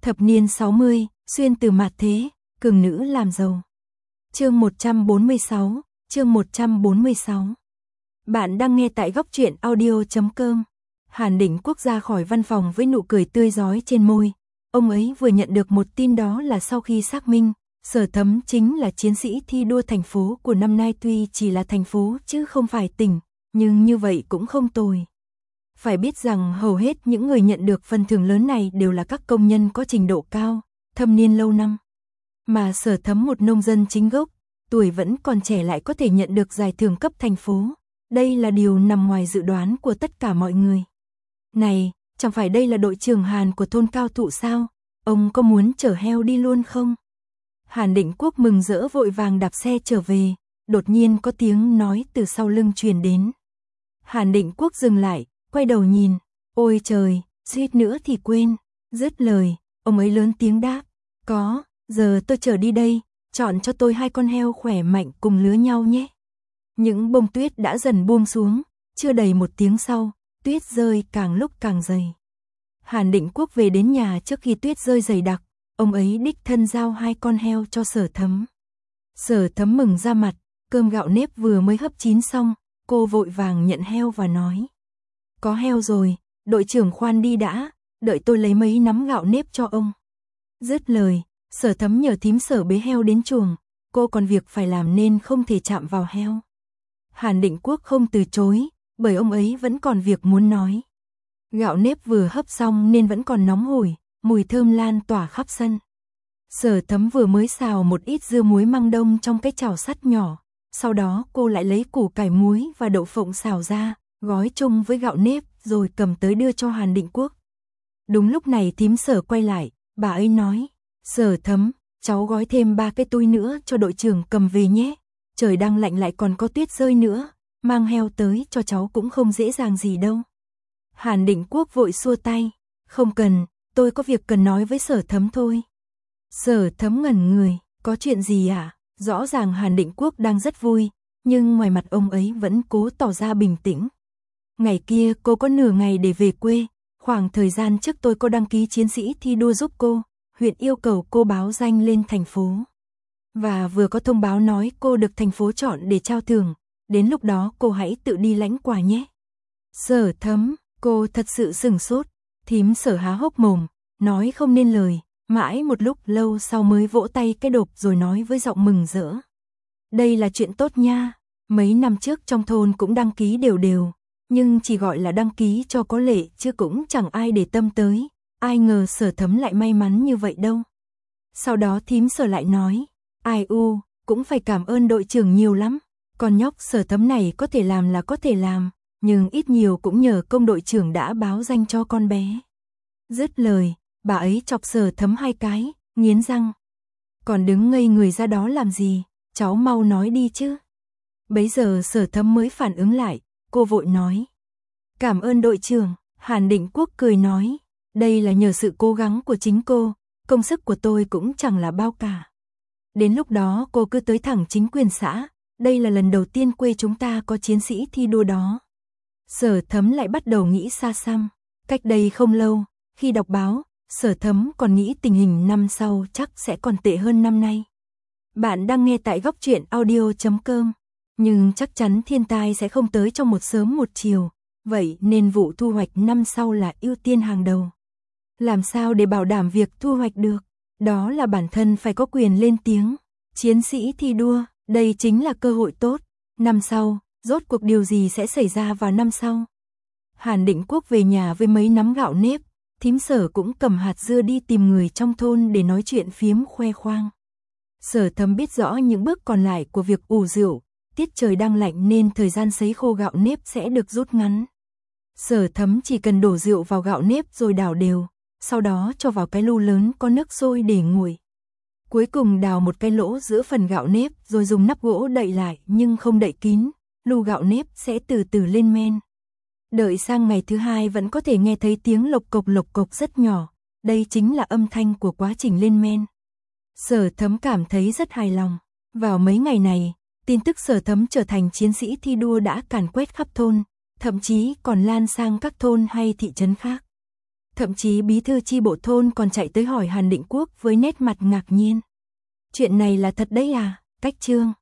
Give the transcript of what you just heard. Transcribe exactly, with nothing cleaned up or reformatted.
Thập niên sáu mươi, xuyên từ mạt thế, cường nữ làm giàu. Chương một trăm bốn mươi sáu, chương một trăm bốn mươi sáu. Bạn đang nghe tại góc truyện audio chấm com. Hàn Định Quốc ra khỏi văn phòng với nụ cười tươi rói trên môi. Ông ấy vừa nhận được một tin, đó là sau khi xác minh, Sở Thấm chính là chiến sĩ thi đua thành phố của năm nay, tuy chỉ là thành phố chứ không phải tỉnh, nhưng như vậy cũng không tồi. Phải biết rằng hầu hết những người nhận được phần thưởng lớn này đều là các công nhân có trình độ cao, thâm niên lâu năm. Mà Sở Thấm, một nông dân chính gốc, tuổi vẫn còn trẻ lại có thể nhận được giải thưởng cấp thành phố. Đây là điều nằm ngoài dự đoán của tất cả mọi người. Này, chẳng phải đây là đội trưởng Hàn của thôn Cao Thụ sao? Ông có muốn chở heo đi luôn không? Hàn Định Quốc mừng rỡ vội vàng đạp xe trở về, đột nhiên có tiếng nói từ sau lưng truyền đến. Hàn Định Quốc dừng lại, quay đầu nhìn, ôi trời, suýt nữa thì quên. Dứt lời, ông ấy lớn tiếng đáp, có, giờ tôi chở đi đây, chọn cho tôi hai con heo khỏe mạnh cùng lứa nhau nhé. Những bông tuyết đã dần buông xuống, chưa đầy một tiếng sau, tuyết rơi càng lúc càng dày. Hàn Định Quốc về đến nhà trước khi tuyết rơi dày đặc, ông ấy đích thân giao hai con heo cho Sở Thấm. Sở Thấm mừng ra mặt, cơm gạo nếp vừa mới hấp chín xong, cô vội vàng nhận heo và nói. Có heo rồi, đội trưởng khoan đi đã, đợi tôi lấy mấy nắm gạo nếp cho ông. Dứt lời, Sở Thấm nhờ thím Sở bế heo đến chuồng, cô còn việc phải làm nên không thể chạm vào heo. Hàn Định Quốc không từ chối, bởi ông ấy vẫn còn việc muốn nói. Gạo nếp vừa hấp xong nên vẫn còn nóng hổi, mùi thơm lan tỏa khắp sân. Sở Thấm vừa mới xào một ít dưa muối măng đông trong cái chảo sắt nhỏ, sau đó cô lại lấy củ cải muối và đậu phộng xào ra, gói chung với gạo nếp rồi cầm tới đưa cho Hàn Định Quốc. Đúng lúc này thím Sở quay lại, bà ấy nói, Sở Thấm, cháu gói thêm ba cái túi nữa cho đội trưởng cầm về nhé. Trời đang lạnh lại còn có tuyết rơi nữa, mang heo tới cho cháu cũng không dễ dàng gì đâu. Hàn Định Quốc vội xua tay, không cần, tôi có việc cần nói với Sở Thấm thôi. Sở Thấm ngẩn người, có chuyện gì à? Rõ ràng Hàn Định Quốc đang rất vui, nhưng ngoài mặt ông ấy vẫn cố tỏ ra bình tĩnh. Ngày kia cô có nửa ngày để về quê, khoảng thời gian trước tôi có đăng ký chiến sĩ thi đua giúp cô, huyện yêu cầu cô báo danh lên thành phố. Và vừa có thông báo nói cô được thành phố chọn để trao thưởng, đến lúc đó cô hãy tự đi lãnh quà nhé. Sở Thấm, cô thật sự sửng sốt, thím Sở há hốc mồm, nói không nên lời, mãi một lúc lâu sau mới vỗ tay cái đột rồi nói với giọng mừng rỡ. Đây là chuyện tốt nha, mấy năm trước trong thôn cũng đăng ký đều đều, nhưng chỉ gọi là đăng ký cho có lệ chứ cũng chẳng ai để tâm tới, ai ngờ Sở Thấm lại may mắn như vậy đâu. Sau đó thím Sở lại nói, ai u, cũng phải cảm ơn đội trưởng nhiều lắm, con nhóc Sở Thấm này có thể làm là có thể làm, nhưng ít nhiều cũng nhờ công đội trưởng đã báo danh cho con bé. Dứt lời, bà ấy chọc Sở Thấm hai cái, nghiến răng. Còn đứng ngây người ra đó làm gì, cháu mau nói đi chứ. Bấy giờ Sở Thấm mới phản ứng lại, cô vội nói. Cảm ơn đội trưởng, Hàn Định Quốc cười nói, đây là nhờ sự cố gắng của chính cô, công sức của tôi cũng chẳng là bao cả. Đến lúc đó cô cứ tới thẳng chính quyền xã, đây là lần đầu tiên quê chúng ta có chiến sĩ thi đua đó. Sở Thấm lại bắt đầu nghĩ xa xăm, cách đây không lâu, khi đọc báo, Sở Thấm còn nghĩ tình hình năm sau chắc sẽ còn tệ hơn năm nay. Bạn đang nghe tại góc truyện audio chấm com, nhưng chắc chắn thiên tai sẽ không tới trong một sớm một chiều, vậy nên vụ thu hoạch năm sau là ưu tiên hàng đầu. Làm sao để bảo đảm việc thu hoạch được? Đó là bản thân phải có quyền lên tiếng. Chiến sĩ thi đua, đây chính là cơ hội tốt. Năm sau, rốt cuộc điều gì sẽ xảy ra vào năm sau? Hàn Định Quốc về nhà với mấy nắm gạo nếp, thím Sở cũng cầm hạt dưa đi tìm người trong thôn để nói chuyện phiếm khoe khoang. Sở Thấm biết rõ những bước còn lại của việc ủ rượu, tiết trời đang lạnh nên thời gian sấy khô gạo nếp sẽ được rút ngắn. Sở Thấm chỉ cần đổ rượu vào gạo nếp rồi đảo đều, sau đó cho vào cái lu lớn có nước sôi để nguội. Cuối cùng đào một cái lỗ giữa phần gạo nếp rồi dùng nắp gỗ đậy lại nhưng không đậy kín, lu gạo nếp sẽ từ từ lên men. Đợi sang ngày thứ hai vẫn có thể nghe thấy tiếng lộc cộc lộc cộc rất nhỏ, đây chính là âm thanh của quá trình lên men. Sở Thấm cảm thấy rất hài lòng. Vào mấy ngày này, tin tức Sở Thấm trở thành chiến sĩ thi đua đã càn quét khắp thôn, thậm chí còn lan sang các thôn hay thị trấn khác. Thậm chí bí thư chi bộ thôn còn chạy tới hỏi Hàn Định Quốc với nét mặt ngạc nhiên. Chuyện này là thật đấy à, Cách Trương?